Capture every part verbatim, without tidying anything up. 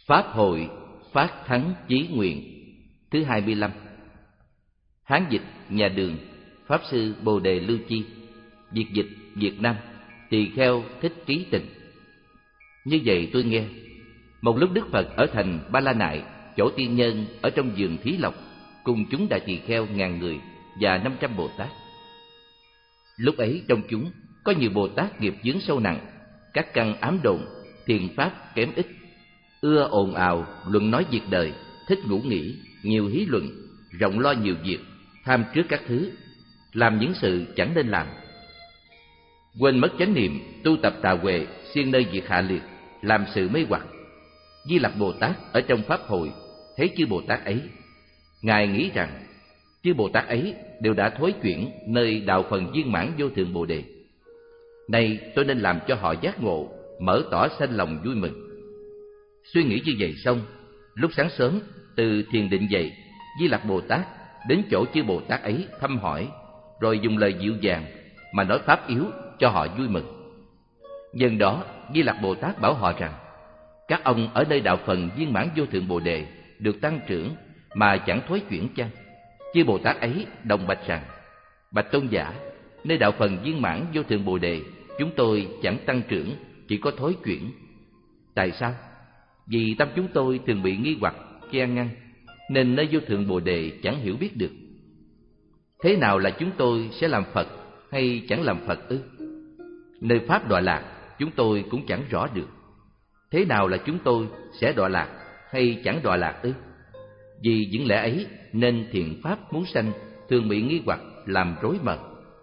Pháp hội phát thắng chí nguyện thứ hai mươi lăm. Hán dịch nhà Đường, Pháp sư Bồ Đề Lưu Chi. Việt dịch Việt Nam, Tỳ Kheo Thích Trí Tịnh. Như vậy tôi nghe, một lúc Đức Phật ở thành Ba La Nại, chỗ tiên nhân ở trong vườn Thí Lộc, cùng chúng đại tỳ kheo ngàn người và năm trăm Bồ Tát. Lúc ấy trong chúng có nhiều Bồ Tát nghiệp chướng sâu nặng, các căn ám độn, thiền pháp kém ít, ưa ồn ào luận nói việc đời, thích ngủ nghỉ, nhiều hí luận, rộng lo nhiều việc, tham trước các thứ, làm những sự chẳng nên làm, quên mất chánh niệm, tu tập tà huệ, siêng nơi việc hạ liệt, làm sự mê hoặc. Di Lặc Bồ Tát ở trong pháp hội thấy chư Bồ Tát ấy, ngài nghĩ rằng chư Bồ Tát ấy đều đã thối chuyển nơi đạo phần viên mãn vô thượng Bồ Đề. Nay tôi nên làm cho họ giác ngộ, mở tỏ sanh lòng vui mừng. Suy nghĩ như vậy xong, lúc sáng sớm từ thiền định dậy, Di Lặc Bồ Tát đến chỗ chư Bồ Tát ấy thăm hỏi, rồi dùng lời dịu dàng mà nói pháp yếu cho họ vui mừng. Nhân đó Di Lặc Bồ Tát bảo họ rằng, các ông ở nơi đạo phần viên mãn vô thượng Bồ Đề được tăng trưởng mà chẳng thối chuyển chăng? Chư Bồ Tát ấy đồng bạch rằng, bạch tôn giả, nơi đạo phần viên mãn vô thượng Bồ Đề chúng tôi chẳng tăng trưởng, chỉ có thối chuyển. Tại sao? Vì tâm chúng tôi thường bị nghi hoặc, che ngăn, nên nơi vô thượng Bồ Đề chẳng hiểu biết được. Thế nào là chúng tôi sẽ làm Phật hay chẳng làm Phật ư? Nơi pháp đọa lạc chúng tôi cũng chẳng rõ được. Thế nào là chúng tôi sẽ đọa lạc hay chẳng đọa lạc ư? Vì những lẽ ấy nên thiện pháp muốn sanh thường bị nghi hoặc làm rối mờ.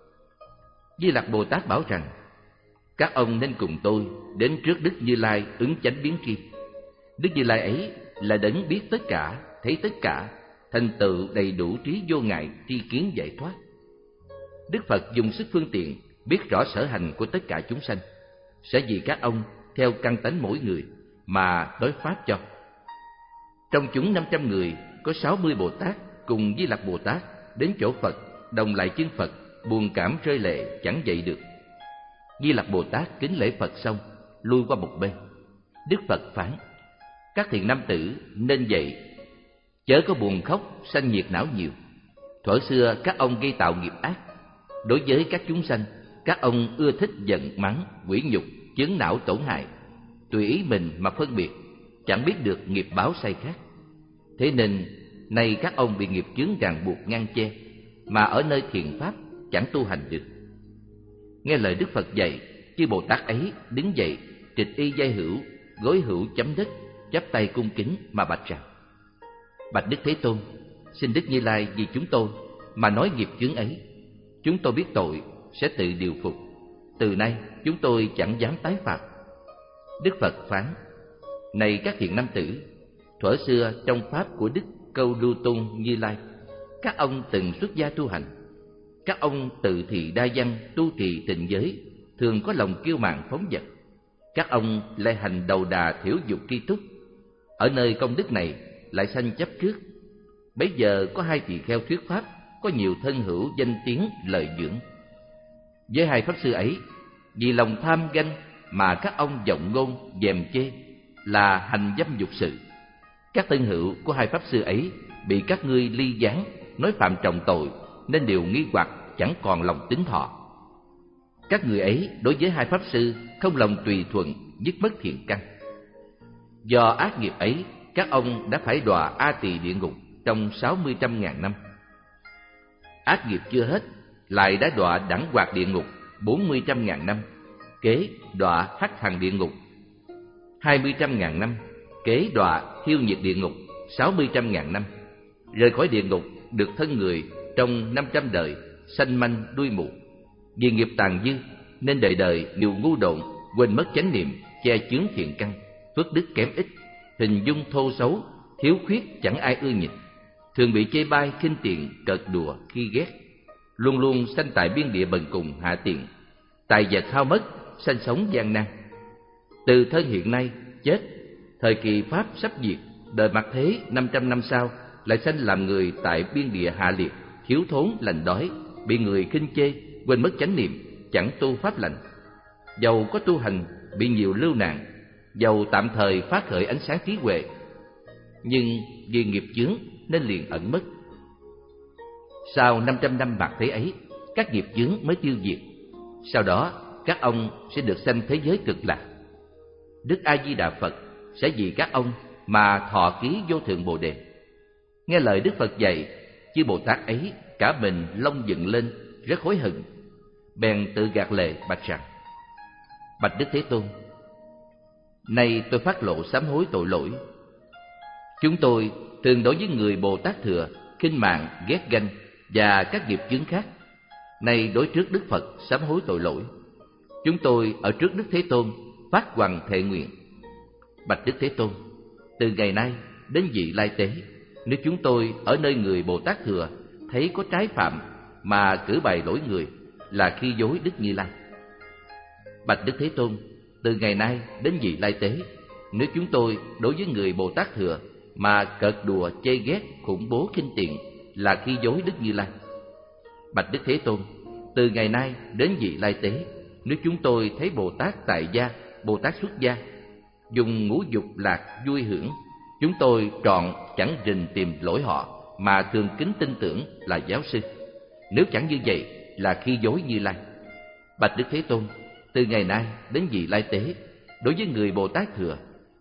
Di Lặc Bồ Tát bảo rằng, các ông nên cùng tôi đến trước Đức Như Lai ứng chánh biến tri. Đức Như Lai ấy là đấng biết tất cả, thấy tất cả, thành tựu đầy đủ trí vô ngại, tri kiến giải thoát. Đức Phật dùng sức phương tiện biết rõ sở hành của tất cả chúng sanh, sẽ vì các ông theo căn tánh mỗi người mà nói pháp cho. Trong chúng năm trăm người có sáu mươi Bồ Tát cùng Di Lặc Bồ Tát đến chỗ Phật, đồng lại chân Phật, buồn cảm rơi lệ chẳng dậy được. Di Lặc Bồ Tát kính lễ Phật xong, lui qua một bên. Đức Phật phán, các thiện nam tử nên dậy, chớ có buồn khóc sanh nhiệt não nhiều. Thuở xưa các ông gây tạo nghiệp ác, đối với các chúng sanh, các ông ưa thích giận mắng, quỷ nhục, chướng não tổn hại, tùy ý mình mà phân biệt, chẳng biết được nghiệp báo sai khác. Thế nên nay các ông bị nghiệp chướng ràng buộc ngăn che, mà ở nơi thiền pháp chẳng tu hành được. Nghe lời Đức Phật dạy, chư Bồ Tát ấy đứng dậy, trịch y giai hữu, gối hữu chấm đất, chắp tay cung kính mà bạch rằng, bạch Đức Thế Tôn, xin Đức Như Lai vì chúng tôi mà nói nghiệp chướng ấy. Chúng tôi biết tội sẽ tự điều phục, từ nay chúng tôi chẳng dám tái phạm. Đức Phật phán, này các thiện nam tử, thuở xưa trong pháp của Đức Câu Lưu Tôn Như Lai, các ông từng xuất gia tu hành. Các ông tự thị đa văn, tu trì tịnh giới, thường có lòng kiêu mạn phóng dật. Các ông lại hành đầu đà thiểu dục tri túc, ở nơi công đức này lại sanh chấp trước. Bấy giờ có hai tỳ kheo thuyết pháp, có nhiều thân hữu danh tiếng lợi dưỡng. Với hai pháp sư ấy, vì lòng tham ganh mà các ông vọng ngôn dèm chê, là hành dâm dục sự. Các thân hữu của hai pháp sư ấy bị các ngươi ly gián, nói phạm trọng tội, nên đều nghi hoặc chẳng còn lòng tín thọ. Các người ấy đối với hai pháp sư không lòng tùy thuận, dứt mất thiện căn. Do ác nghiệp ấy, các ông đã phải đọa A Tỳ địa ngục trong sáu mươi trăm ngàn năm. Ác nghiệp chưa hết, lại đã đọa đẳng hoạt địa ngục bốn mươi trăm ngàn năm, kế đọa hắc hằng địa ngục hai mươi trăm ngàn năm, kế đọa thiêu nhiệt địa ngục sáu mươi trăm ngàn năm. Rời khỏi địa ngục được thân người trong năm trăm đời, sanh manh đuôi mù. Vì nghiệp tàn dư nên đời đời đều ngu độn, quên mất chánh niệm, che chướng thiện căn, phước đức kém ít, hình dung thô xấu, thiếu khuyết chẳng ai ưa nhìn, thường bị chê bai khinh tiện, cợt đùa khi ghét, luôn luôn sanh tại biên địa bần cùng hạ tiện, tài vật hao mất, sanh sống gian nan. Từ thân hiện nay chết, thời kỳ pháp sắp diệt, đời mặt thế năm trăm năm sau lại sanh làm người tại biên địa hạ liệt, thiếu thốn lành đói, bị người khinh chê, quên mất chánh niệm, chẳng tu pháp lành. Dầu có tu hành bị nhiều lưu nạn, dầu tạm thời phát khởi ánh sáng trí huệ, nhưng vì nghiệp chướng nên liền ẩn mất. Sau năm trăm năm bạc thế ấy, các nghiệp chướng mới tiêu diệt. Sau đó các ông sẽ được sanh thế giới cực lạc. Đức A Di Đà Phật sẽ vì các ông mà thọ ký vô thượng Bồ Đề. Nghe lời Đức Phật dạy, chư Bồ Tát ấy cả mình lông dựng lên, rất hối hận, bèn tự gạt lệ bạch rằng: Bạch Đức Thế Tôn, nay tôi phát lộ sám hối tội lỗi. Chúng tôi thường đối với người Bồ Tát Thừa khinh mạng, ghét ganh và các nghiệp chướng khác. Nay đối trước Đức Phật sám hối tội lỗi. Chúng tôi ở trước Đức Thế Tôn phát hoằng thệ nguyện: Bạch Đức Thế Tôn, từ ngày nay đến vị lai tế, nếu chúng tôi ở nơi người Bồ Tát Thừa thấy có trái phạm mà cử bày lỗi người, là khi dối Đức Như Lai. Bạch Đức Thế Tôn, từ ngày nay đến vị lai tế, nếu chúng tôi đối với người Bồ Tát Thừa mà cợt đùa chê ghét khủng bố khinh tiện, là khi dối Đức Như Lai. Bạch Đức Thế Tôn, từ ngày nay đến vị lai tế, nếu chúng tôi thấy Bồ Tát tại gia, Bồ Tát xuất gia dùng ngũ dục lạc vui hưởng, chúng tôi trọn chẳng rình tìm lỗi họ mà thường kính tin tưởng là giáo sư. Nếu chẳng như vậy, là khi dối Như Lai. Bạch Đức Thế Tôn, từ ngày nay đến vị lai tế, đối với người Bồ Tát Thừa,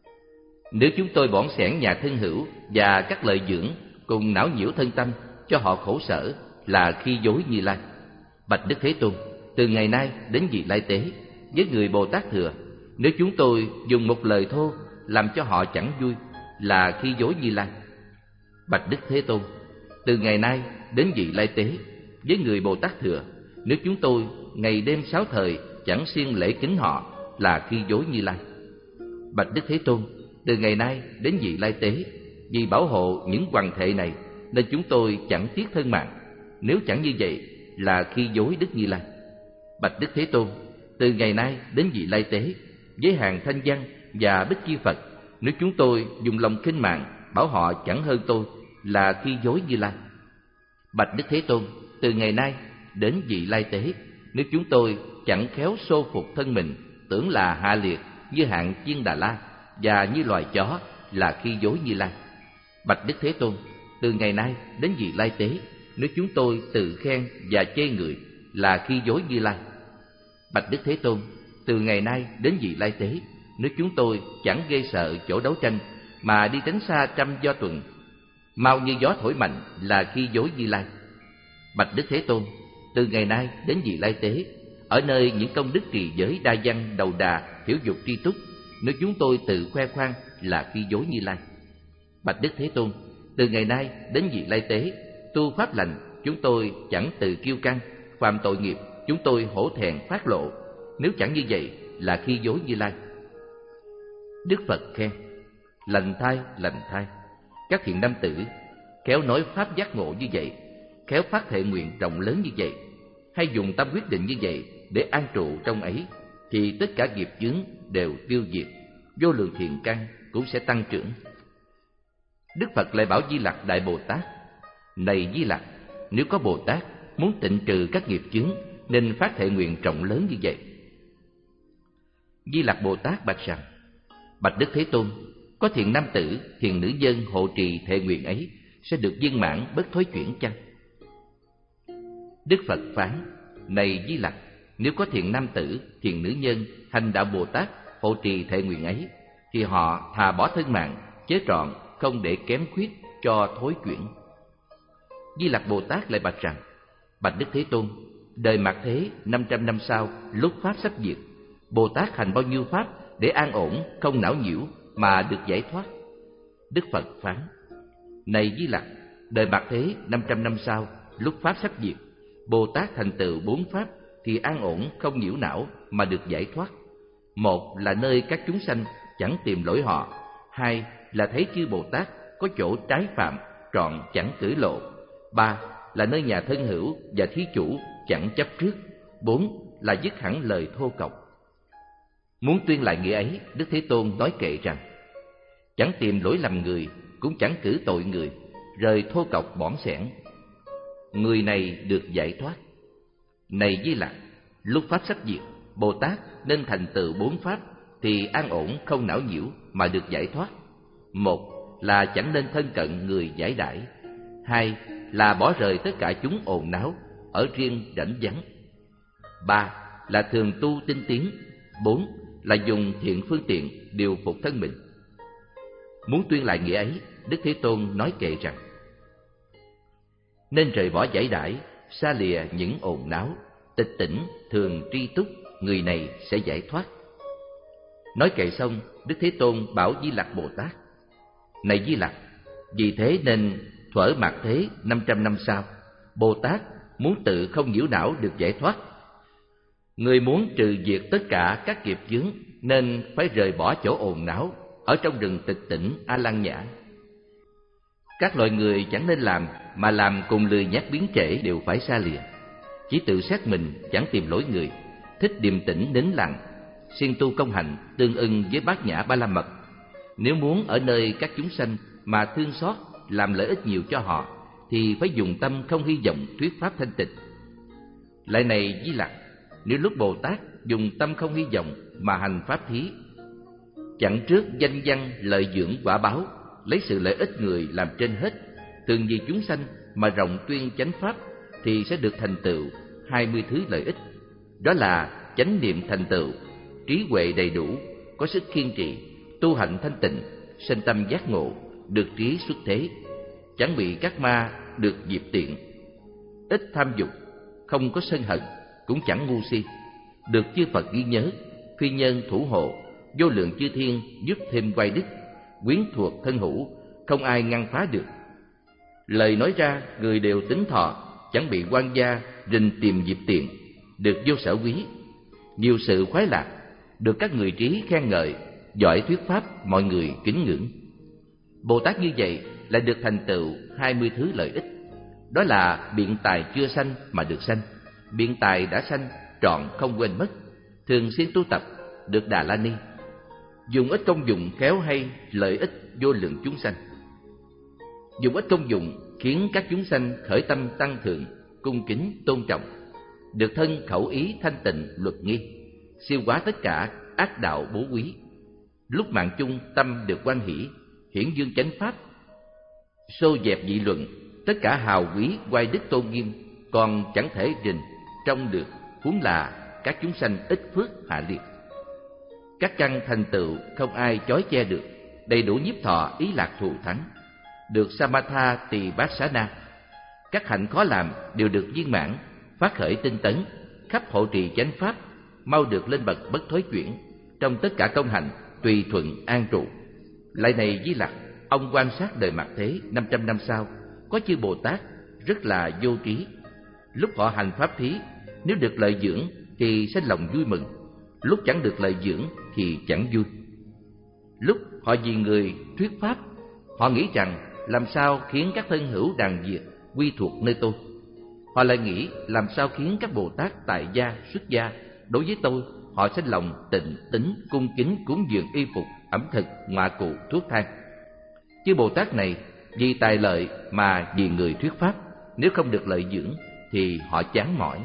nếu chúng tôi bỏn xẻn nhà thân hữu và các lợi dưỡng cùng não nhiễu thân tâm cho họ khổ sở, là khi dối Như Lai. Bạch Đức Thế Tôn, từ ngày nay đến vị lai tế, với người Bồ Tát Thừa, nếu chúng tôi dùng một lời thô làm cho họ chẳng vui, là khi dối Như Lai. Bạch Đức Thế Tôn, từ ngày nay đến vị lai tế, với người Bồ Tát Thừa, nếu chúng tôi ngày đêm sáu thời chẳng siêng lễ kính họ, là khi dối Như Lai. Bạch Đức Thế Tôn, từ ngày nay đến vị lai tế, vì bảo hộ những hoàng thệ này nên chúng tôi chẳng tiếc thân mạng, nếu chẳng như vậy, là khi dối Đức Như Lai. Bạch Đức Thế Tôn, từ ngày nay đến vị lai tế, với hàng thanh văn và bích chi Phật, nếu chúng tôi dùng lòng khinh mạng bảo họ chẳng hơn tôi, là khi dối Như Lai. Bạch Đức Thế Tôn, từ ngày nay đến vị lai tế, nếu chúng tôi chẳng khéo xô phục thân mình, tưởng là hạ liệt như hạng chiên Đà La và như loài chó, là khi dối Như Lai. Bạch Đức Thế Tôn, từ ngày nay đến vị lai tế, nếu chúng tôi tự khen và chê người, là khi dối Như Lai. Bạch Đức Thế Tôn, từ ngày nay đến vị lai tế, nếu chúng tôi chẳng ghê sợ chỗ đấu tranh mà đi tránh xa trăm do tuần, mau như gió thổi mạnh, là khi dối Như Lai. Bạch Đức Thế Tôn, từ ngày nay đến vị lai tế, ở nơi những công đức trì giới đa văn đầu đà thiểu dục tri túc, nếu chúng tôi tự khoe khoang, là khi dối Như Lai. Bạch Đức Thế Tôn, từ ngày nay đến vị lai tế, tu pháp lành, chúng tôi chẳng tự kiêu căng, phạm tội nghiệp, chúng tôi hổ thẹn phát lộ, nếu chẳng như vậy, là khi dối Như Lai. Đức Phật khen: Lành thai, lành thai, các thiện nam tử khéo nói pháp giác ngộ như vậy, khéo phát thệ nguyện rộng lớn như vậy, hay dùng tâm quyết định như vậy để an trụ trong ấy, thì tất cả nghiệp chướng đều tiêu diệt, vô lượng thiện căn cũng sẽ tăng trưởng. Đức Phật lại bảo Di Lặc Đại Bồ Tát: Này Di Lặc, nếu có Bồ Tát muốn tịnh trừ các nghiệp chướng, nên phát thệ nguyện rộng lớn như vậy. Di Lặc Bồ Tát bạch rằng: Bạch Đức Thế Tôn, có thiện nam tử, thiện nữ nhân hộ trì thệ nguyện ấy, sẽ được viên mãn bất thối chuyển chăng? Đức Phật phán: Này Di Lặc, nếu có thiện nam tử, thiện nữ nhân hành đạo Bồ Tát hộ trì thệ nguyện ấy, thì họ thà bỏ thân mạng, chế trọn không để kém khuyết cho thối chuyển. Di Lặc Bồ Tát lại bạch rằng: Bạch Đức Thế Tôn, đời mạt thế năm trăm năm sau, lúc pháp sắp diệt, Bồ Tát hành bao nhiêu pháp để an ổn, không não nhiễu mà được giải thoát? Đức Phật phán: Này Di Lặc, đời mạt thế năm trăm năm sau, lúc pháp sắp diệt, Bồ Tát thành tựu bốn pháp thì an ổn, không nhiễu não mà được giải thoát. Một là nơi các chúng sanh chẳng tìm lỗi họ, hai là thấy chư Bồ Tát có chỗ trái phạm trọn chẳng cử lộ, ba là nơi nhà thân hữu và thí chủ chẳng chấp trước, bốn là dứt hẳn lời thô cộc. Muốn tuyên lại nghĩa ấy, Đức Thế Tôn nói kệ rằng: Chẳng tìm lỗi lầm người, cũng chẳng cử tội người, rời thô cộc bỏn xẻn, người này được giải thoát. Này Di Lặc, lúc pháp sắp diệt, Bồ Tát nên thành tựu bốn pháp thì an ổn không não nhiễu mà được giải thoát. Một là chẳng nên thân cận người giải đãi. Hai là bỏ rời tất cả chúng ồn náo, ở riêng rảnh vắng. Ba là thường tu tinh tiến. Bốn là dùng thiện phương tiện điều phục thân mình. Muốn tuyên lại nghĩa ấy, Đức Thế Tôn nói kệ rằng: nên rời bỏ giải đãi, xa lìa những ồn náo, tịch tỉnh, thường tri túc, người này sẽ giải thoát. Nói kệ xong, Đức Thế Tôn bảo Di Lặc Bồ Tát: này Di Lặc, vì thế nên thuở mạt thế năm trăm năm sau, Bồ Tát muốn tự không nhiễu não được giải thoát. Người muốn trừ diệt tất cả các nghiệp chướng nên phải rời bỏ chỗ ồn náo, ở trong rừng tịch tỉnh A Lăng Nhã. Các loài người chẳng nên làm, mà làm cùng lười nhác biến trễ đều phải xa lìa. Chỉ tự xét mình, chẳng tìm lỗi người, thích điềm tĩnh nín lặng, siêng tu công hạnh tương ưng với bát nhã ba la mật. Nếu muốn ở nơi các chúng sanh mà thương xót, làm lợi ích nhiều cho họ, thì phải dùng tâm không hy vọng thuyết pháp thanh tịnh. Lại này Di Lặc, nếu lúc Bồ Tát dùng tâm không hy vọng mà hành pháp thí, chẳng trước danh văn lợi dưỡng quả báo, lấy sự lợi ích người làm trên hết, thường vì chúng sanh mà rộng tuyên chánh pháp, thì sẽ được thành tựu hai mươi thứ lợi ích. Đó là chánh niệm thành tựu, trí huệ đầy đủ, có sức kiên trì, tu hạnh thanh tịnh, sinh tâm giác ngộ, được trí xuất thế, chẳng bị các ma được diệt tiện, ít tham dục, không có sân hận, cũng chẳng ngu si, được chư Phật ghi nhớ, phi nhân thủ hộ, vô lượng chư thiên giúp thêm quay đức, quyến thuộc thân hữu, không ai ngăn phá được. Lời nói ra người đều tính thọ, chẳng bị quan gia rình tìm dịp tiện, được vô sở quý, nhiều sự khoái lạc, được các người trí khen ngợi, giỏi thuyết pháp mọi người kính ngưỡng. Bồ Tát như vậy là được thành tựu hai mươi thứ lợi ích. Đó là biện tài chưa sanh mà được sanh, biện tài đã sanh trọn không quên mất, thường xuyên tu tập, được Đà La Ni, dùng ít công dụng khéo hay, lợi ích vô lượng chúng sanh. Dùng ít công dụng khiến các chúng sanh khởi tâm tăng thượng, cung kính tôn trọng, được thân khẩu ý thanh tịnh luật nghi, siêu quá tất cả ác đạo bố quý. Lúc mạng chung tâm được hoan hỷ, hiển dương chánh pháp, xô dẹp dị luận, tất cả hào quý oai đức tôn nghiêm, còn chẳng thể rình trong được, huống là các chúng sanh ít phước hạ liệt. Các căn thành tựu không ai chói che được, đầy đủ nhiếp thọ ý lạc thù thắng, được Samatha Tỳ Bát Xá Na. Các hạnh khó làm đều được viên mãn, phát khởi tinh tấn, khắp hộ trì chánh pháp, mau được lên bậc bất thối chuyển, trong tất cả công hạnh tùy thuận an trụ. Lại này Di Lặc, ông quan sát đời mạt thế năm trăm năm sau, có chư Bồ Tát rất là vô trí. Lúc họ hành pháp thí, nếu được lợi dưỡng thì sinh lòng vui mừng, lúc chẳng được lợi dưỡng thì chẳng vui. Lúc họ vì người thuyết pháp, họ nghĩ rằng làm sao khiến các thân hữu đàn diệt quy thuộc nơi tôi. Họ lại nghĩ làm sao khiến các Bồ Tát tại gia, xuất gia đối với tôi, họ sinh lòng tịnh tín, cung kính, cúng dường y phục, ẩm thực, ngoại cụ, thuốc thang. Chứ Bồ Tát này vì tài lợi mà vì người thuyết pháp, nếu không được lợi dưỡng thì họ chán mỏi.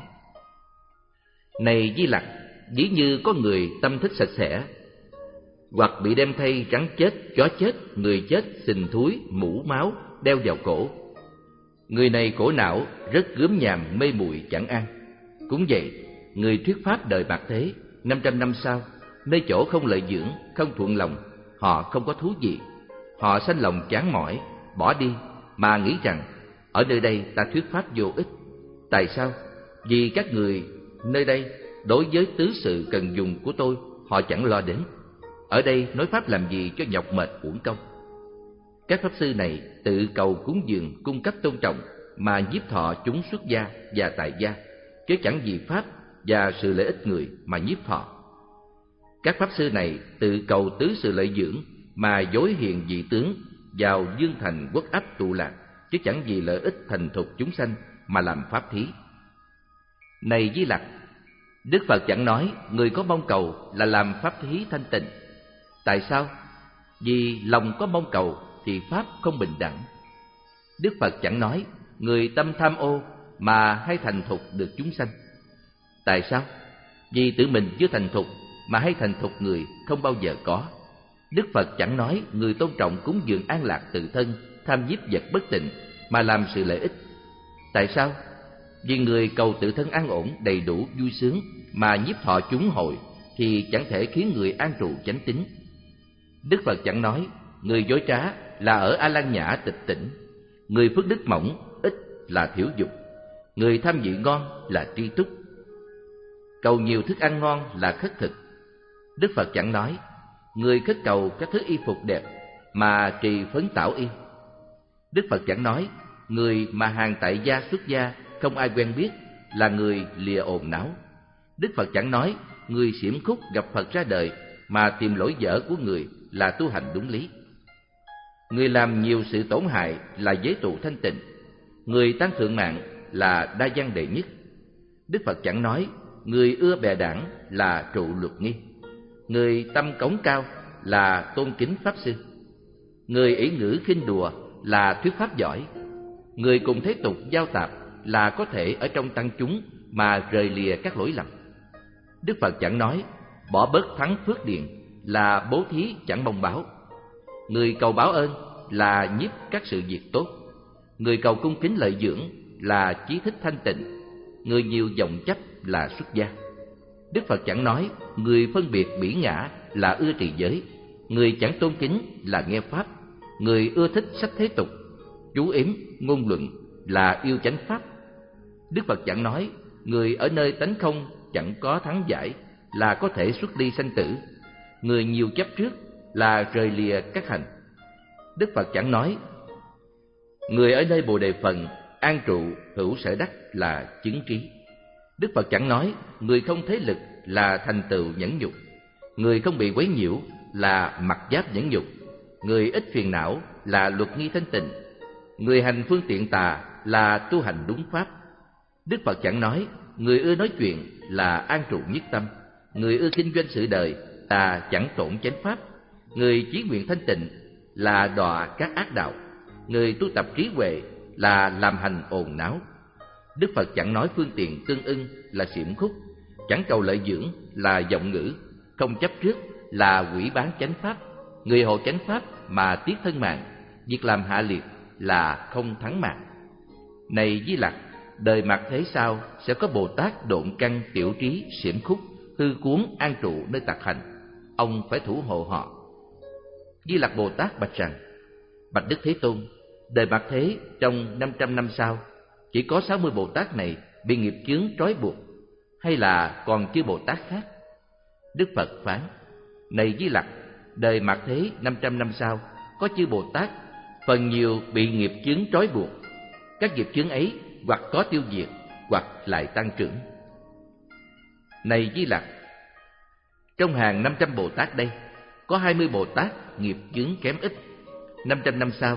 Này Di Lặc, ví như có người tâm thích sạch sẽ, hoặc bị đem thay rắn chết, chó chết, người chết, sình thúi, mũ máu đeo vào cổ. Người này khổ não, rất gớm nhàm, mê muội chẳng an. Cũng vậy, người thuyết pháp đời bạc thế năm trăm năm sau, nơi chỗ không lợi dưỡng, không thuận lòng, họ không có thú gì, họ sanh lòng chán mỏi, bỏ đi, mà nghĩ rằng ở nơi đây ta thuyết pháp vô ích. Tại sao? Vì các người nơi đây đối với tứ sự cần dùng của tôi họ chẳng lo đến. Ở đây nói pháp làm gì cho nhọc mệt uổng công. Các pháp sư này tự cầu cúng dường, cung cấp tôn trọng mà nhiếp thọ chúng xuất gia và tại gia, chứ chẳng vì pháp và sự lợi ích người mà nhiếp thọ. Các pháp sư này tự cầu tứ sự lợi dưỡng mà dối hiền dị tướng vào dương thành quốc ách tụ lạc, chứ chẳng vì lợi ích thành thục chúng sanh mà làm pháp thí. Này Di Lặc, Đức Phật chẳng nói người có mong cầu là làm pháp thí thanh tịnh. Tại sao? Vì lòng có mong cầu thì pháp không bình đẳng. Đức Phật chẳng nói người tâm tham ô mà hay thành thục được chúng sanh. Tại sao? Vì tự mình chưa thành thục mà hay thành thục người không bao giờ có. Đức Phật chẳng nói người tôn trọng cúng dường an lạc tự thân, tham nhiếp vật bất tịnh mà làm sự lợi ích. Tại sao? Vì người cầu tự thân an ổn, đầy đủ, vui sướng mà nhiếp thọ chúng hội thì chẳng thể khiến người an trụ chánh tín. Đức Phật chẳng nói người dối trá là ở A Lan Nhã tịch tỉnh, người phước đức mỏng ít là thiểu dục, người tham dự ngon là tri túc, cầu nhiều thức ăn ngon là khất thực. Đức Phật chẳng nói người khất cầu các thứ y phục đẹp mà trì phấn tảo y. Đức Phật chẳng nói người mà hàng tại gia xuất gia không ai quen biết là người lìa ồn náo. Đức Phật chẳng nói người xiểm khúc gặp Phật ra đời mà tìm lỗi dở của người là tu hành đúng lý. Người làm nhiều sự tổn hại là giới trụ thanh tịnh, người tăng thượng mạng là đa văn đệ nhất. Đức Phật chẳng nói người ưa bè đảng là trụ luật nghi, người tâm cống cao là tôn kính pháp sư, người ỷ ngữ khinh đùa là thuyết pháp giỏi, người cùng thế tục giao tạp là có thể ở trong tăng chúng mà rời lìa các lỗi lầm. Đức Phật chẳng nói bỏ bớt thắng phước điền là bố thí chẳng mong báo, người cầu báo ơn là nhiếp các sự việc tốt, người cầu cung kính lợi dưỡng là chí thích thanh tịnh, người nhiều vọng chấp là xuất gia. Đức Phật chẳng nói người phân biệt bỉ ngã là ưa trì giới, người chẳng tôn kính là nghe pháp, người ưa thích sách thế tục, chú yếm, ngôn luận là yêu chánh pháp. Đức Phật chẳng nói người ở nơi tánh không chẳng có thắng giải là có thể xuất ly sanh tử, người nhiều chấp trước là rời lìa các hành. Đức Phật chẳng nói người ở nơi Bồ Đề phần an trụ hữu sở đắc là chứng trí. Đức Phật chẳng nói người không thế lực là thành tựu nhẫn nhục, người không bị quấy nhiễu là mặc giáp nhẫn nhục, người ít phiền não là luật nghi thanh tịnh, người hành phương tiện tà là tu hành đúng pháp. Đức Phật chẳng nói người ưa nói chuyện là an trụ nhất tâm, người ưa kinh doanh sự đời là chẳng tổn chánh pháp, người chí nguyện thanh tịnh là đọa các ác đạo, người tu tập trí huệ là làm hành ồn náo. Đức Phật chẳng nói phương tiện tương ưng là xiểm khúc, chẳng cầu lợi dưỡng là vọng ngữ, không chấp trước là quỷ bán chánh pháp, người hộ chánh pháp mà tiếc thân mạng, việc làm hạ liệt là không thắng mạng. Này Di Lặc, đời mạt thế sau sẽ có Bồ Tát độn căn tiểu trí xiểm khúc, hư cuốn an trụ nơi tạc hành, ông phải thủ hộ họ. Di Lặc Bồ Tát bạch rằng: Bạch Đức Thế Tôn, đời mạt thế trong năm trăm năm sau chỉ có sáu mươi Bồ Tát này bị nghiệp chướng trói buộc, hay là còn chư Bồ Tát khác? Đức Phật phán: Này Di Lặc, đời mạt thế năm trăm năm sau có chư Bồ Tát phần nhiều bị nghiệp chướng trói buộc. Các nghiệp chướng ấy hoặc có tiêu diệt, hoặc lại tăng trưởng. Này Di Lặc, trong hàng năm trăm Bồ Tát đây có hai mươi Bồ Tát nghiệp chướng kém ít. Năm trăm năm sau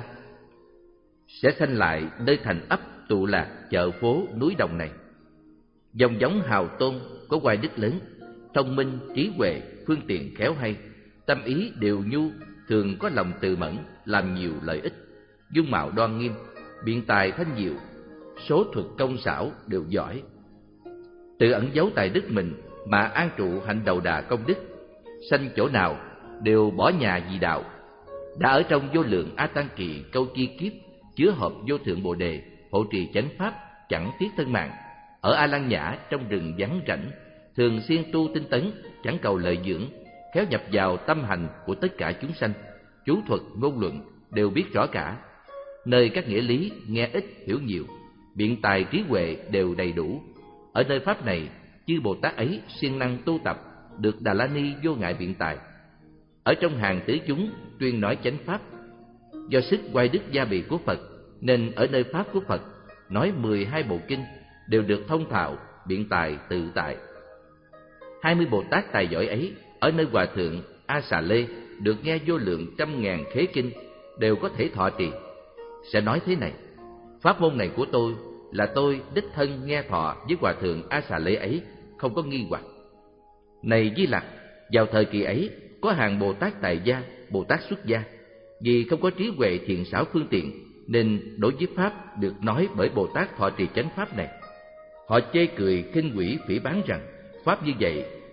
sẽ sanh lại nơi thành ấp, tụ lạc, chợ phố, núi đồng này. Dòng giống hào tôn, có oai đức lớn, thông minh, trí huệ, phương tiện khéo hay, tâm ý đều nhu, thường có lòng từ mẫn, làm nhiều lợi ích, dung mạo đoan nghiêm, biện tài thanh diệu, số thuật công xảo đều giỏi. Tự ẩn giấu tài đức mình mà an trụ hạnh đầu đà công đức, sanh chỗ nào đều bỏ nhà vì đạo. Đã ở trong vô lượng A Tăng Kỳ câu chi kiếp, chứa hộp vô thượng Bồ Đề, hộ trì chánh pháp, chẳng tiếc thân mạng. Ở A Lan Nhã trong rừng vắng rảnh, thường xuyên tu tinh tấn, chẳng cầu lợi dưỡng, khéo nhập vào tâm hành của tất cả chúng sanh, chú thuật ngôn luận đều biết rõ cả. Nơi các nghĩa lý nghe ít hiểu nhiều, biện tài trí huệ đều đầy đủ. Ở nơi pháp này, chư Bồ Tát ấy siêng năng tu tập, được Đà La Ni vô ngại biện tài. Ở trong hàng tứ chúng tuyên nói chánh pháp. Do sức oai đức gia bì của Phật, nên ở nơi pháp của Phật nói mười hai bộ kinh đều được thông thạo, biện tài tự tại. Hai mươi Bồ Tát tài giỏi ấy ở nơi Hòa thượng A Xà Lê được nghe vô lượng trăm ngàn khế kinh, đều có thể thọ trì. Sẽ nói thế này: pháp môn này của tôi là tôi đích thân nghe thọ với Hòa thượng A Xà Lê ấy, không có nghi hoặc. Này Di Lặc, vào thời kỳ ấy có hàng Bồ Tát tại gia, Bồ Tát xuất gia, vì không có trí huệ thiện xảo phương tiện, nên đối với pháp được nói bởi Bồ Tát thọ trì chánh pháp này, họ chê cười khinh quỷ phỉ báng rằng pháp như vậy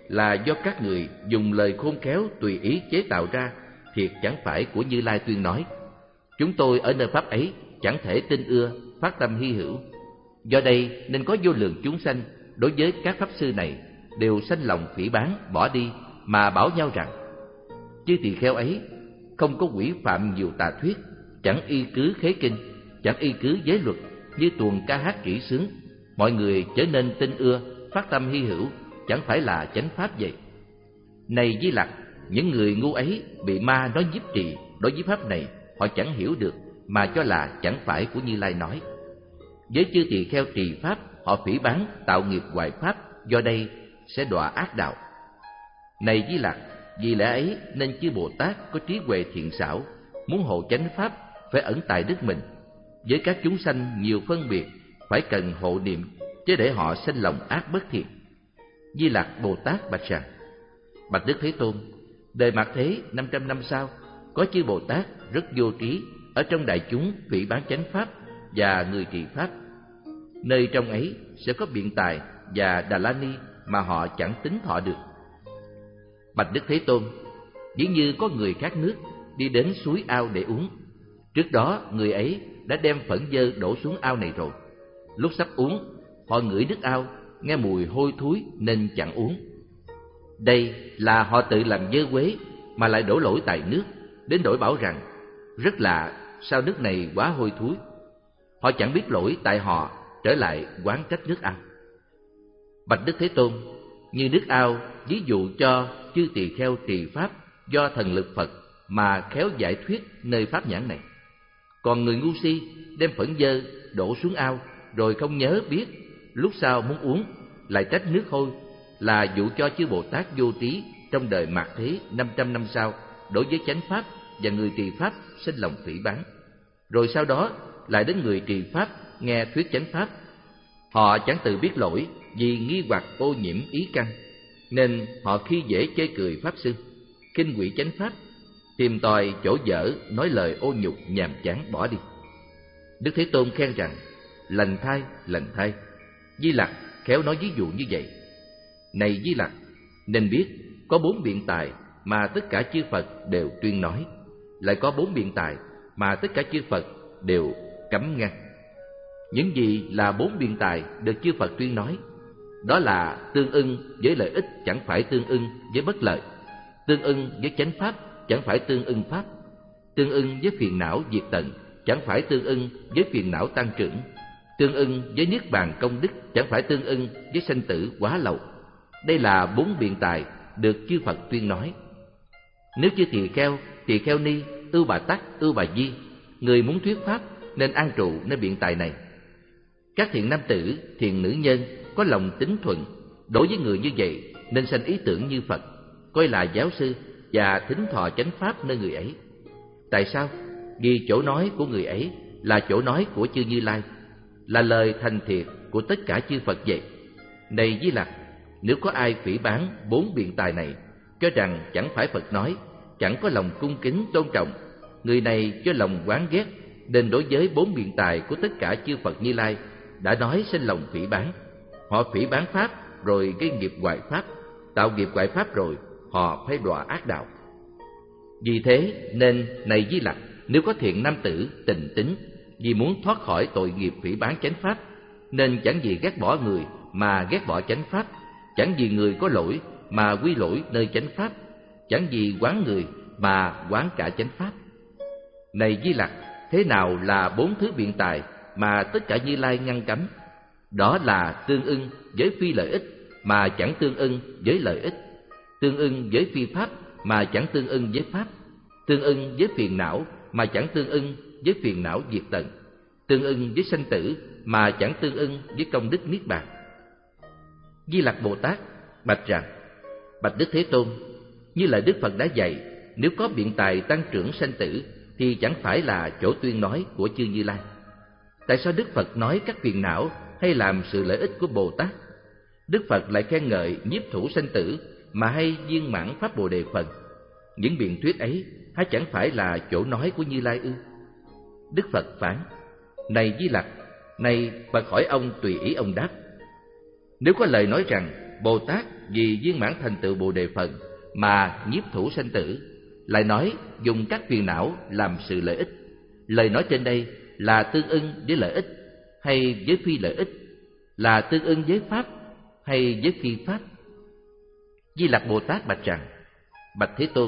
là do các người dùng lời khôn khéo tùy ý chế tạo ra, thiệt chẳng phải của Như Lai tuyên nói. Chúng tôi ở nơi pháp ấy chẳng thể tin ưa, phát tâm hy hữu. Do đây nên có vô lượng chúng sanh đối với các pháp sư này đều sanh lòng phỉ báng, bỏ đi, mà bảo nhau rằng: chư tỳ kheo ấy không có quỷ phạm nhiều tà thuyết, chẳng y cứ khế kinh, chẳng y cứ giới luật, như tuồng ca hát kỹ sướng, mọi người trở nên tin ưa, phát tâm hy hữu, chẳng phải là chánh pháp vậy. Này Di Lặc, những người ngu ấy bị ma nói nhiếp trì đối với pháp này, họ chẳng hiểu được mà cho là chẳng phải của Như Lai nói. Với chư tỳ kheo trì pháp, họ phỉ báng tạo nghiệp hoại pháp, do đây sẽ đọa ác đạo. Này Di Lặc, vì lẽ ấy nên chư Bồ Tát có trí huệ thiện xảo, muốn hộ chánh pháp phải ẩn tại đức mình. Với các chúng sanh nhiều phân biệt, phải cần hộ niệm, chứ để họ sanh lòng ác bất thiện. Di Lặc Bồ Tát bạch rằng: bạch Đức Thế Tôn, đời Mạt Thế năm trăm năm sau, có chư Bồ Tát rất vô trí ở trong đại chúng phỉ báng chánh pháp và người trì pháp. Nơi trong ấy sẽ có biện tài và Đà La Ni mà họ chẳng tính thọ được. Bạch Đức Thế Tôn, ví như có người khát nước đi đến suối ao để uống. Trước đó người ấy đã đem phẫn dơ đổ xuống ao này rồi. Lúc sắp uống, họ ngửi nước ao, nghe mùi hôi thối nên chẳng uống. Đây là họ tự làm dơ quế mà lại đổ lỗi tại nước, đến đổi bảo rằng: rất lạ, sao nước này quá hôi thối. Họ chẳng biết lỗi tại họ, trở lại oán trách nước ao. Bạch Đức Thế Tôn, như nước ao ví dụ cho chư tỳ kheo trì pháp do thần lực Phật mà khéo giải thuyết nơi pháp nhãn này. Còn người ngu si đem phẫn dơ đổ xuống ao rồi không nhớ biết, lúc sau muốn uống lại trách nước hôi, là dụ cho chư Bồ Tát vô trí trong đời Mạt Thế năm trăm năm sau đối với chánh pháp và người trì pháp sinh lòng phỉ báng. Rồi sau đó lại đến người trì pháp nghe thuyết chánh pháp. Họ chẳng tự biết lỗi vì nghi hoặc ô nhiễm ý căn, nên họ khi dễ chê cười pháp sư, khinh quỷ chánh pháp, tìm tòi chỗ dở, nói lời ô nhục nhàm chán bỏ đi. Đức Thế Tôn khen rằng: lành thay, lành thay. Di Lặc khéo nói ví dụ như vậy. Này Di Lặc, nên biết có bốn biện tài mà tất cả chư Phật đều tuyên nói, lại có bốn biện tài mà tất cả chư Phật đều cấm ngăn. Những gì là bốn biện tài được chư Phật tuyên nói? Đó là tương ưng với lợi ích chẳng phải tương ưng với bất lợi, tương ưng với chánh pháp chẳng phải tương ưng pháp, tương ưng với phiền não diệt tận chẳng phải tương ưng với phiền não tăng trưởng, tương ưng với niết bàn công đức chẳng phải tương ưng với sanh tử quá lậu. Đây là bốn biện tài được chư Phật tuyên nói. Nếu chư tỳ kheo, tỳ kheo ni, ưu bà tắc, ưu bà di, người muốn thuyết pháp nên an trụ nơi biện tài này. Các thiện nam tử, thiện nữ nhân có lòng tín thuận, đối với người như vậy nên sanh ý tưởng như Phật, coi là giáo sư và thính thọ chánh pháp nơi người ấy. Tại sao? Vì chỗ nói của người ấy là chỗ nói của chư Như Lai, là lời thành thiệt của tất cả chư Phật vậy. Này Di Lặc, nếu có ai phỉ báng bốn biện tài này, cho rằng chẳng phải Phật nói, chẳng có lòng cung kính tôn trọng, người này cho lòng oán ghét, nên đối với bốn biện tài của tất cả chư Phật Như Lai đã nói sinh lòng phỉ báng. Họ phỉ báng pháp rồi gây nghiệp hoại pháp, tạo nghiệp hoại pháp rồi họ phải đọa ác đạo. Vì thế nên này Di Lặc, nếu có thiện nam tử tình tín vì muốn thoát khỏi tội nghiệp phỉ báng chánh pháp, nên chẳng vì ghét bỏ người mà ghét bỏ chánh pháp, chẳng vì người có lỗi mà quy lỗi nơi chánh pháp, chẳng vì oán người mà oán cả chánh pháp. Này Di Lặc, thế nào là bốn thứ biện tài mà tất cả Như Lai ngăn cấm? Đó là tương ưng với phi lợi ích mà chẳng tương ưng với lợi ích, tương ưng với phi pháp mà chẳng tương ưng với pháp, tương ưng với phiền não mà chẳng tương ưng với phiền não diệt tận, tương ưng với sanh tử mà chẳng tương ưng với công đức niết bàn. Di Lặc Bồ Tát bạch rằng: bạch Đức Thế Tôn, như lời Đức Phật đã dạy, nếu có biện tài tăng trưởng sanh tử thì chẳng phải là chỗ tuyên nói của chư Như Lai. Tại sao Đức Phật nói các phiền não hay làm sự lợi ích của Bồ Tát? Đức Phật lại khen ngợi nhiếp thủ sanh tử mà hay viên mãn pháp Bồ Đề phần. Những biện thuyết ấy há chẳng phải là chỗ nói của Như Lai ư? Đức Phật phán: này Di Lặc, này Phật hỏi ông tùy ý ông đáp. Nếu có lời nói rằng Bồ Tát vì viên mãn thành tựu Bồ Đề phần mà nhiếp thủ sanh tử, lại nói dùng các phiền não làm sự lợi ích. Lời nói trên đây là tương ưng với lợi ích hay với phi lợi ích, là tương ưng với pháp hay với phi pháp? Di Lặc Bồ Tát bạch rằng: Bạch Thế Tôn,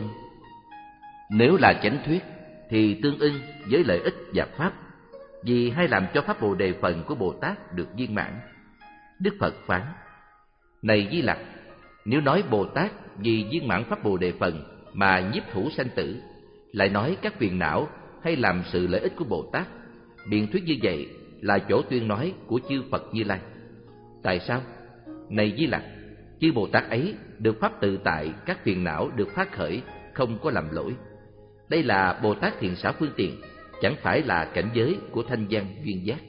nếu là chánh thuyết thì tương ưng với lợi ích và pháp, vì hay làm cho pháp Bồ Đề phần của Bồ Tát được viên mãn. Đức Phật phán: Này Di Lặc, nếu nói Bồ Tát vì viên mãn pháp Bồ Đề phần mà nhiếp thủ sanh tử, lại nói các phiền não hay làm sự lợi ích của Bồ Tát, biện thuyết như vậy là chỗ tuyên nói của chư Phật Như Lai. Tại sao? Này Di Lặc, chư Bồ Tát ấy được pháp tự tại, các phiền não được phát khởi, không có lầm lỗi. Đây là Bồ Tát thiện xảo phương tiện, chẳng phải là cảnh giới của thanh văn duyên giác.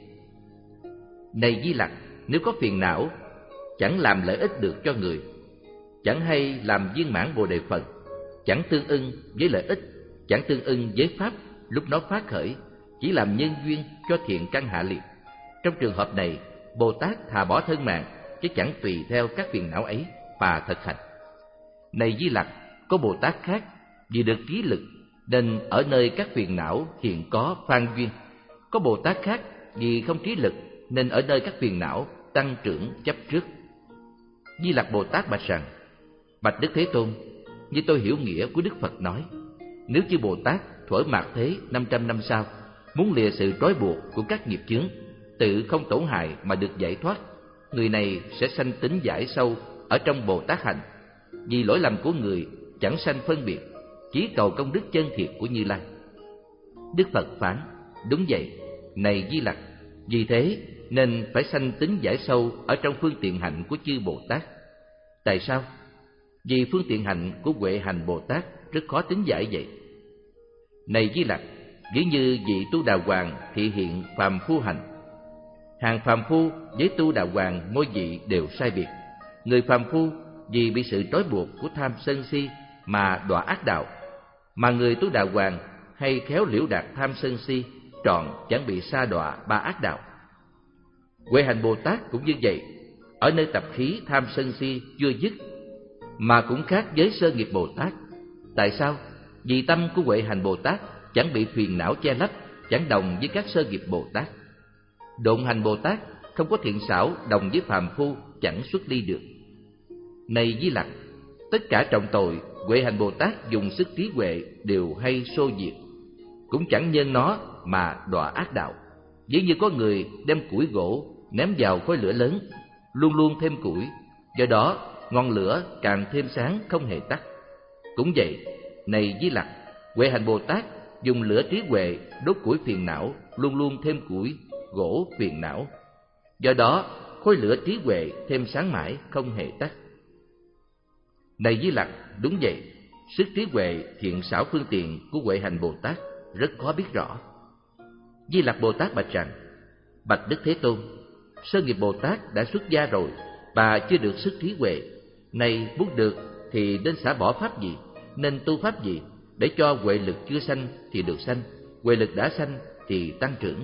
Này Di Lặc, nếu có phiền não chẳng làm lợi ích được cho người, chẳng hay làm viên mãn Bồ Đề phần, chẳng tương ưng với lợi ích, chẳng tương ưng với pháp lúc nó phát khởi, chỉ làm nhân duyên cho thiện căn hạ liệt. Trong trường hợp này, Bồ Tát thà bỏ thân mạng, chứ chẳng tùy theo các phiền não ấy và thực hành. Này Di Lặc, có Bồ Tát khác vì được trí lực nên ở nơi các phiền não hiện có phan duyên. Có Bồ Tát khác vì không trí lực nên ở nơi các phiền não tăng trưởng chấp trước. Di Lặc Bồ Tát bạch rằng: Bạch Đức Thế Tôn, như tôi hiểu nghĩa của Đức Phật nói, nếu chư Bồ Tát thuở mạt thế năm trăm năm sau muốn lìa sự trói buộc của các nghiệp chướng, tự không tổn hại mà được giải thoát, người này sẽ sanh tính giải sâu ở trong Bồ Tát hành. Vì lỗi lầm của người chẳng sanh phân biệt, chỉ cầu công đức chân thiệt của Như Lai. Đức Phật phán: Đúng vậy, này Di Lặc, vì thế nên phải sanh tính giải sâu ở trong phương tiện hạnh của chư Bồ Tát. Tại sao? Vì phương tiện hạnh của Huệ Hành Bồ Tát rất khó tính giải vậy. Này Di Lặc, ví như vị Tu Đà Hoàng thị hiện phàm phu hành. Hàng phàm phu với Tu Đà Hoàng ngôi vị đều sai biệt. Người phàm phu vì bị sự trói buộc của tham sân si mà đọa ác đạo, mà người Tu Đà Hoàng hay khéo liễu đạt tham sân si, trọn chẳng bị sa đọa ba ác đạo. Huệ Hành Bồ Tát cũng như vậy, ở nơi tập khí tham sân si chưa dứt, mà cũng khác với sơ nghiệp Bồ Tát. Tại sao? Vì tâm của Huệ Hành Bồ Tát chẳng bị phiền não che lấp, chẳng đồng với các sơ nghiệp Bồ Tát. Độn Hành Bồ Tát không có thiện xảo đồng với phàm phu, chẳng xuất ly được. Này Di Lặc, tất cả trọng tội Huệ Hành Bồ Tát dùng sức trí huệ đều hay xô diệt, cũng chẳng nhân nó mà đọa ác đạo. Ví như có người đem củi gỗ ném vào khói lửa lớn, luôn luôn thêm củi, do đó ngọn lửa càng thêm sáng, không hề tắt. Cũng vậy, này Di Lặc, Huệ Hành Bồ Tát dùng lửa trí huệ đốt củi phiền não, luôn luôn thêm củi gỗ phiền não, do đó khói lửa trí huệ thêm sáng mãi, không hề tắt. Này Di Lặc, đúng vậy, sức trí huệ thiện xảo phương tiện của Huệ Hành Bồ Tát rất khó biết rõ. Di Lặc Bồ Tát bạch rằng: Bạch Đức Thế Tôn, sơ nghiệp Bồ Tát đã xuất gia rồi và chưa được sức trí huệ, nay muốn được thì nên xả bỏ pháp gì, nên tu pháp gì, để cho huệ lực chưa sanh thì được sanh, huệ lực đã sanh thì tăng trưởng.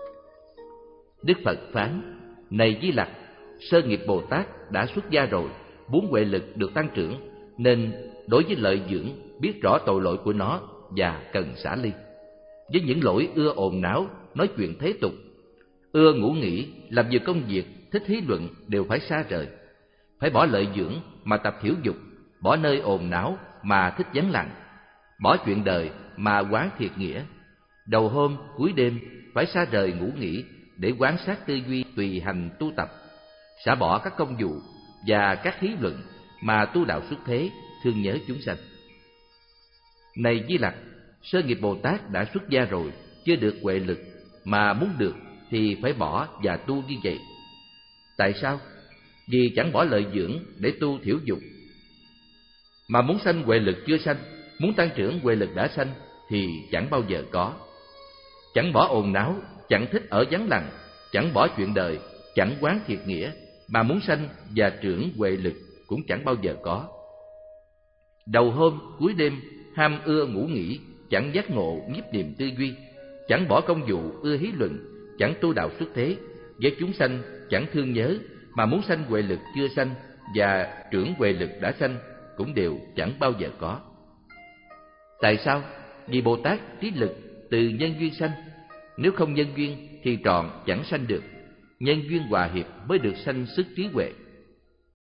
Đức Phật phán: Này Di Lặc, sơ nghiệp Bồ Tát đã xuất gia rồi, muốn huệ lực được tăng trưởng, nên đối với lợi dưỡng biết rõ tội lỗi của nó và cần xả ly. Với những lỗi ưa ồn náo, nói chuyện thế tục, ưa ngủ nghỉ, làm nhiều công việc, thích thí luận đều phải xa rời. Phải bỏ lợi dưỡng mà tập thiểu dục, bỏ nơi ồn náo mà thích vắng lặng, bỏ chuyện đời mà quán thiệt nghĩa. Đầu hôm, cuối đêm phải xa rời ngủ nghỉ để quán sát tư duy tùy hành tu tập, xả bỏ các công vụ và các thí luận mà tu đạo xuất thế, thương nhớ chúng sanh. Này Di Lặc, sơ nghiệp Bồ Tát đã xuất gia rồi, chưa được huệ lực, mà muốn được thì phải bỏ và tu như vậy. Tại sao? Vì chẳng bỏ lợi dưỡng để tu thiểu dục, mà muốn sanh huệ lực chưa sanh, muốn tăng trưởng huệ lực đã sanh thì chẳng bao giờ có. Chẳng bỏ ồn náo, chẳng thích ở vắng lặng, chẳng bỏ chuyện đời, chẳng quán thiệt nghĩa, mà muốn sanh và trưởng huệ lực cũng chẳng bao giờ có. Đầu hôm, cuối đêm, ham ưa ngủ nghỉ, chẳng giác ngộ nhiếp niệm tư duy, chẳng bỏ công vụ ưa hí luận, chẳng tu đạo xuất thế, với chúng sanh chẳng thương nhớ, mà muốn sanh huệ lực chưa sanh và trưởng huệ lực đã sanh cũng đều chẳng bao giờ có. Tại sao? Vì Bồ Tát trí lực từ nhân duyên sanh, nếu không nhân duyên thì trọn chẳng sanh được. Nhân duyên hòa hiệp mới được sanh sức trí huệ.